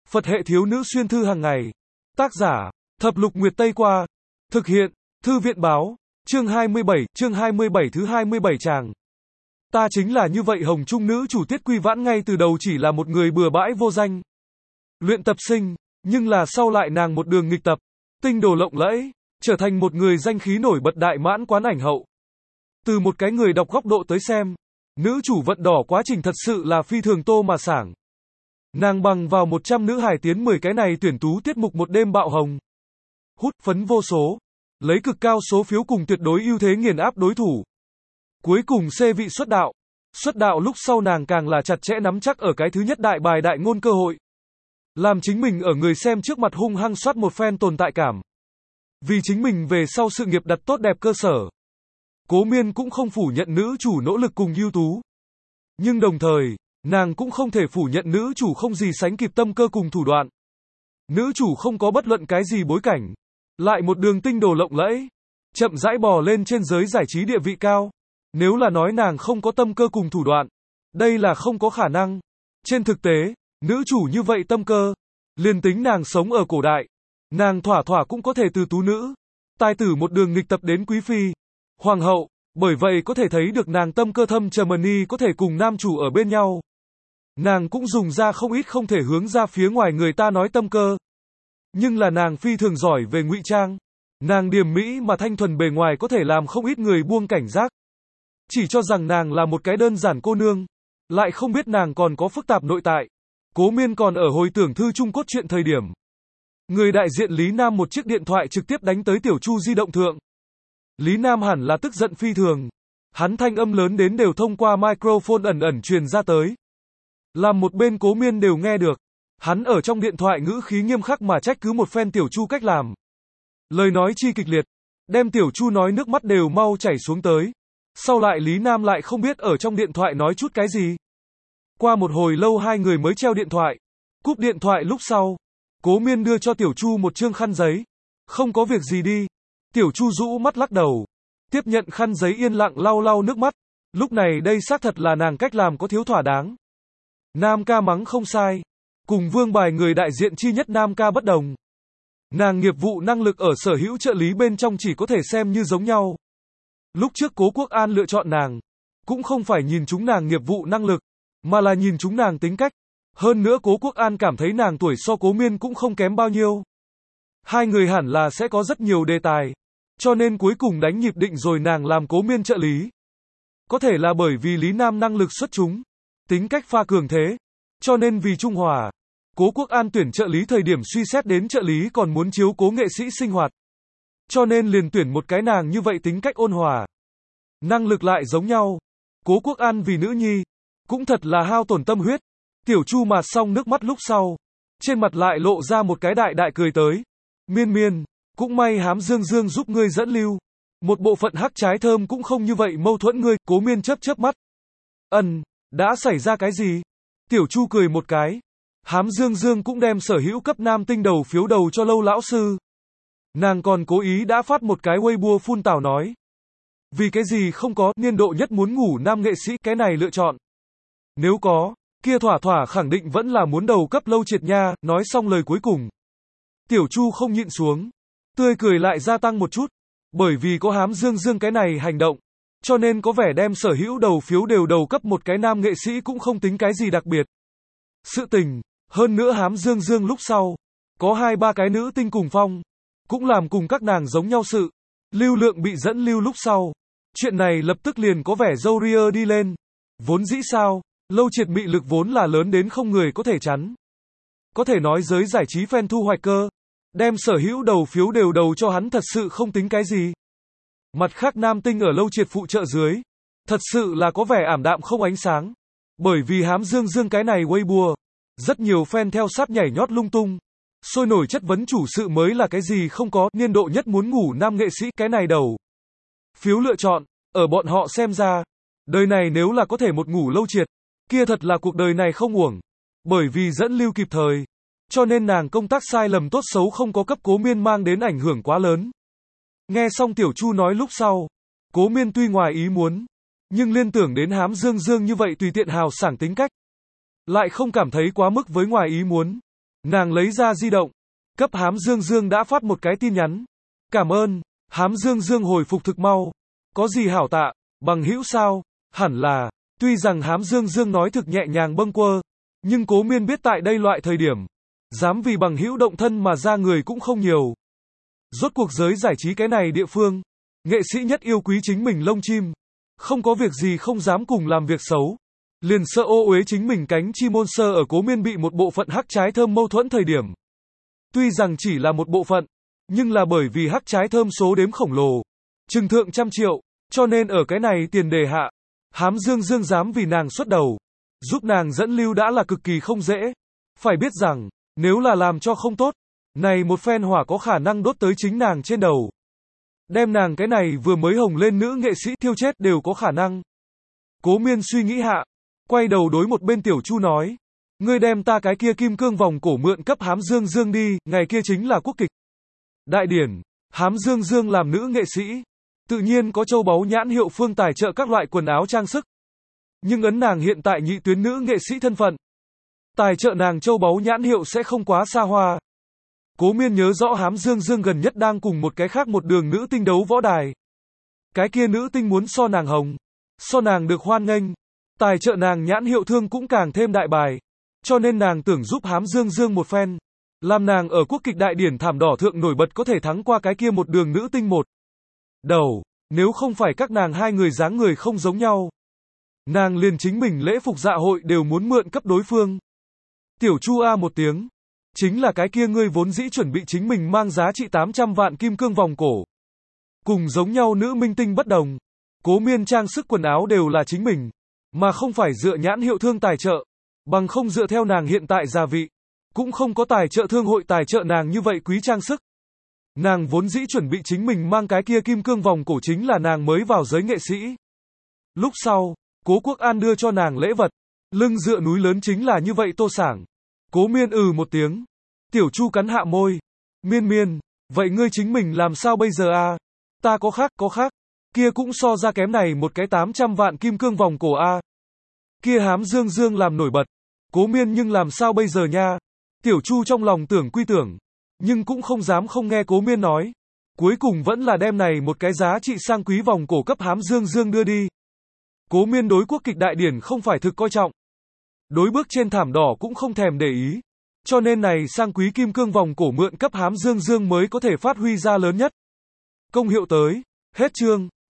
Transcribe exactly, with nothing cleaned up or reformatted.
Phật hệ thiếu nữ xuyên thư hàng ngày. Tác giả, Thập Lục Nguyệt Tây Qua. Thực hiện, Thư viện Báo. Chương hai mươi bảy, chương hai mươi bảy thứ hai mươi bảy tràng. Ta chính là như vậy Hồng Trung nữ chủ Tiết Quy Vãn ngay từ đầu chỉ là một người bừa bãi vô danh. Luyện tập sinh, nhưng là sau lại nàng một đường nghịch tập, tinh đồ lộng lẫy, trở thành một người danh khí nổi bật đại mãn quán ảnh hậu. Từ một cái người đọc góc độ tới xem, nữ chủ vận đỏ quá trình thật sự là phi thường tô mà sảng. Nàng bằng vào một trăm nữ hài tiến mười cái này tuyển tú tiết mục một đêm bạo hồng. Hút phấn vô số, lấy cực cao số phiếu cùng tuyệt đối ưu thế nghiền áp đối thủ. Cuối cùng xê vị xuất đạo. Xuất đạo lúc sau nàng càng là chặt chẽ nắm chắc ở cái thứ nhất đại bài đại ngôn cơ hội. Làm chính mình ở người xem trước mặt hung hăng soát một phen tồn tại cảm. Vì chính mình về sau sự nghiệp đặt tốt đẹp cơ sở. Cố Miên cũng không phủ nhận nữ chủ nỗ lực cùng ưu tú. Nhưng đồng thời, nàng cũng không thể phủ nhận nữ chủ không gì sánh kịp tâm cơ cùng thủ đoạn. Nữ chủ không có bất luận cái gì bối cảnh. Lại một đường tinh đồ lộng lẫy. Chậm rãi bò lên trên giới giải trí địa vị cao. Nếu là nói nàng không có tâm cơ cùng thủ đoạn, đây là không có khả năng. Trên thực tế, nữ chủ như vậy tâm cơ, liền tính nàng sống ở cổ đại, nàng thỏa thỏa cũng có thể từ tú nữ, tài tử một đường nghịch tập đến quý phi, hoàng hậu, bởi vậy có thể thấy được nàng tâm cơ thâm trầm ni có thể cùng nam chủ ở bên nhau. Nàng cũng dùng ra không ít không thể hướng ra phía ngoài người ta nói tâm cơ. Nhưng là nàng phi thường giỏi về ngụy trang. Nàng điềm mỹ mà thanh thuần bề ngoài có thể làm không ít người buông cảnh giác. Chỉ cho rằng nàng là một cái đơn giản cô nương, lại không biết nàng còn có phức tạp nội tại. Cố Miên còn ở hồi tưởng thư chung cốt truyện thời điểm. Người đại diện Lý Nam một chiếc điện thoại trực tiếp đánh tới Tiểu Chu di động thượng. Lý Nam hẳn là tức giận phi thường. Hắn thanh âm lớn đến đều thông qua microphone ẩn ẩn truyền ra tới. Làm một bên Cố Miên đều nghe được. Hắn ở trong điện thoại ngữ khí nghiêm khắc mà trách cứ một phen Tiểu Chu cách làm. Lời nói chi kịch liệt, đem Tiểu Chu nói nước mắt đều mau chảy xuống tới. Sau lại Lý Nam lại không biết ở trong điện thoại nói chút cái gì. Qua một hồi lâu hai người mới treo điện thoại. Cúp điện thoại lúc sau, Cố Miên đưa cho Tiểu Chu một trương khăn giấy. Không có việc gì đi. Tiểu Chu rũ mắt lắc đầu. Tiếp nhận khăn giấy yên lặng lau lau nước mắt. Lúc này đây xác thật là nàng cách làm có thiếu thỏa đáng. Nam ca mắng không sai. Cùng Vương Bài người đại diện chi nhất Nam ca bất đồng. Nàng nghiệp vụ năng lực ở sở hữu trợ lý bên trong chỉ có thể xem như giống nhau. Lúc trước Cố Quốc An lựa chọn nàng, cũng không phải nhìn chúng nàng nghiệp vụ năng lực, mà là nhìn chúng nàng tính cách. Hơn nữa Cố Quốc An cảm thấy nàng tuổi so Cố Miên cũng không kém bao nhiêu. Hai người hẳn là sẽ có rất nhiều đề tài, cho nên cuối cùng đánh nhịp định rồi nàng làm Cố Miên trợ lý. Có thể là bởi vì Lý Nam năng lực xuất chúng, tính cách pha cường thế, cho nên vì trung hòa, Cố Quốc An tuyển trợ lý thời điểm suy xét đến trợ lý còn muốn chiếu cố nghệ sĩ sinh hoạt. Cho nên liền tuyển một cái nàng như vậy tính cách ôn hòa. Năng lực lại giống nhau. Cố Quốc An vì nữ nhi, cũng thật là hao tổn tâm huyết. Tiểu Chu mạt xong nước mắt lúc sau, trên mặt lại lộ ra một cái đại đại cười tới. Miên miên, cũng may Hám Dương Dương giúp ngươi dẫn lưu. Một bộ phận hắc trái thơm cũng không như vậy mâu thuẫn ngươi. Cố Miên chớp chớp mắt. Ân, đã xảy ra cái gì? Tiểu Chu cười một cái. Hám Dương Dương cũng đem sở hữu cấp nam tinh đầu phiếu đầu cho Lâu lão sư. Nàng còn cố ý đã phát một cái Weibo phun tảo nói. Vì cái gì không có niên độ nhất muốn ngủ nam nghệ sĩ cái này lựa chọn. Nếu có, kia thỏa thỏa khẳng định vẫn là muốn đầu cấp Lâu Triệt nha. Nói xong lời cuối cùng. Tiểu Chu không nhịn xuống. Tươi cười lại gia tăng một chút. Bởi vì có Hám Dương Dương cái này hành động. Cho nên có vẻ đem sở hữu đầu phiếu đều đầu cấp một cái nam nghệ sĩ cũng không tính cái gì đặc biệt. Sự tình, hơn nữa Hám Dương Dương lúc sau. Có hai ba cái nữ tinh cùng phong. Cũng làm cùng các nàng giống nhau sự. Lưu lượng bị dẫn lưu lúc sau. Chuyện này lập tức liền có vẻ dâu ria đi lên. Vốn dĩ sao, Lâu Triệt mị lực vốn là lớn đến không người có thể chắn. Có thể nói giới giải trí fan thu hoạch cơ. Đem sở hữu đầu phiếu đều đầu cho hắn thật sự không tính cái gì. Mặt khác nam tinh ở Lâu Triệt phụ trợ dưới. Thật sự là có vẻ ảm đạm không ánh sáng. Bởi vì Hám Dương Dương cái này Weibo. Rất nhiều fan theo sát nhảy nhót lung tung. Sôi nổi chất vấn chủ sự mới là cái gì không có, niên độ nhất muốn ngủ nam nghệ sĩ cái này đầu. Phiếu lựa chọn, ở bọn họ xem ra, đời này nếu là có thể một ngủ Lâu Triệt, kia thật là cuộc đời này không uổng. Bởi vì dẫn lưu kịp thời, cho nên nàng công tác sai lầm tốt xấu không có cấp Cố Miên mang đến ảnh hưởng quá lớn. Nghe xong Tiểu Chu nói lúc sau, Cố Miên tuy ngoài ý muốn, nhưng liên tưởng đến Hám Dương Dương như vậy tùy tiện hào sảng tính cách, lại không cảm thấy quá mức với ngoài ý muốn. Nàng lấy ra di động, cấp Hám Dương Dương đã phát một cái tin nhắn. Cảm ơn. Hám Dương Dương hồi phục thực mau. Có gì hảo tạ, bằng hữu sao? Hẳn là, tuy rằng Hám Dương Dương nói thực nhẹ nhàng bâng quơ, nhưng Cố Miên biết tại đây loại thời điểm, dám vì bằng hữu động thân mà ra người cũng không nhiều. Rốt cuộc giới giải trí cái này địa phương, nghệ sĩ nhất yêu quý chính mình lông chim, không có việc gì không dám cùng làm việc xấu. Liền sợ ô uế chính mình cánh chim môn sơ ở Cố Miên bị một bộ phận hắc trái thơm mâu thuẫn thời điểm. Tuy rằng chỉ là một bộ phận, nhưng là bởi vì hắc trái thơm số đếm khổng lồ, chừng thượng trăm triệu, cho nên ở cái này tiền đề hạ, Hám Dương Dương dám vì nàng xuất đầu, giúp nàng dẫn lưu đã là cực kỳ không dễ. Phải biết rằng, nếu là làm cho không tốt, này một phen hỏa có khả năng đốt tới chính nàng trên đầu. Đem nàng cái này vừa mới hồng lên nữ nghệ sĩ thiêu chết đều có khả năng. Cố Miên suy nghĩ hạ, quay đầu đối một bên Tiểu Chu nói, ngươi đem ta cái kia kim cương vòng cổ mượn cấp Hám Dương Dương đi, ngày kia chính là quốc kịch đại điển, Hám Dương Dương làm nữ nghệ sĩ, tự nhiên có châu báu nhãn hiệu phương tài trợ các loại quần áo trang sức. Nhưng ấn nàng hiện tại nhị tuyến nữ nghệ sĩ thân phận, tài trợ nàng châu báu nhãn hiệu sẽ không quá xa hoa. Cố Miên nhớ rõ Hám Dương Dương gần nhất đang cùng một cái khác một đường nữ tinh đấu võ đài. Cái kia nữ tinh muốn so nàng hồng, so nàng được hoan nghênh, tài trợ nàng nhãn hiệu thương cũng càng thêm đại bài. Cho nên nàng tưởng giúp Hám Dương Dương một phen, làm nàng ở quốc kịch đại điển thảm đỏ thượng nổi bật có thể thắng qua cái kia một đường nữ tinh một đầu, nếu không phải các nàng hai người dáng người không giống nhau. Nàng liền chính mình lễ phục dạ hội đều muốn mượn cấp đối phương. Tiểu Chu a một tiếng, chính là cái kia ngươi vốn dĩ chuẩn bị chính mình mang giá trị tám trăm vạn kim cương vòng cổ. Cùng giống nhau nữ minh tinh bất đồng, Cố Miên trang sức quần áo đều là chính mình, mà không phải dựa nhãn hiệu thương tài trợ, bằng không dựa theo nàng hiện tại gia vị, cũng không có tài trợ thương hội tài trợ nàng như vậy quý trang sức. Nàng vốn dĩ chuẩn bị chính mình mang cái kia kim cương vòng cổ chính là nàng mới vào giới nghệ sĩ. Lúc sau, Cố Quốc An đưa cho nàng lễ vật, lưng dựa núi lớn chính là như vậy tô sảng. Cố Miên ừ một tiếng. Tiểu Chu cắn hạ môi. Miên Miên, vậy ngươi chính mình làm sao bây giờ a? Ta có khác, có khác. Kia cũng so ra kém này một cái tám trăm vạn kim cương vòng cổ a. Kia Hám Dương Dương làm nổi bật. Cố Miên nhưng làm sao bây giờ nha? Tiểu Chu trong lòng tưởng quy tưởng, nhưng cũng không dám không nghe Cố Miên nói. Cuối cùng vẫn là đem này một cái giá trị sang quý vòng cổ cấp Hám Dương Dương đưa đi. Cố Miên đối quốc kịch đại điển không phải thực coi trọng. Đối bước trên thảm đỏ cũng không thèm để ý. Cho nên này sang quý kim cương vòng cổ mượn cấp Hám Dương Dương mới có thể phát huy ra lớn nhất. Công hiệu tới. Hết chương.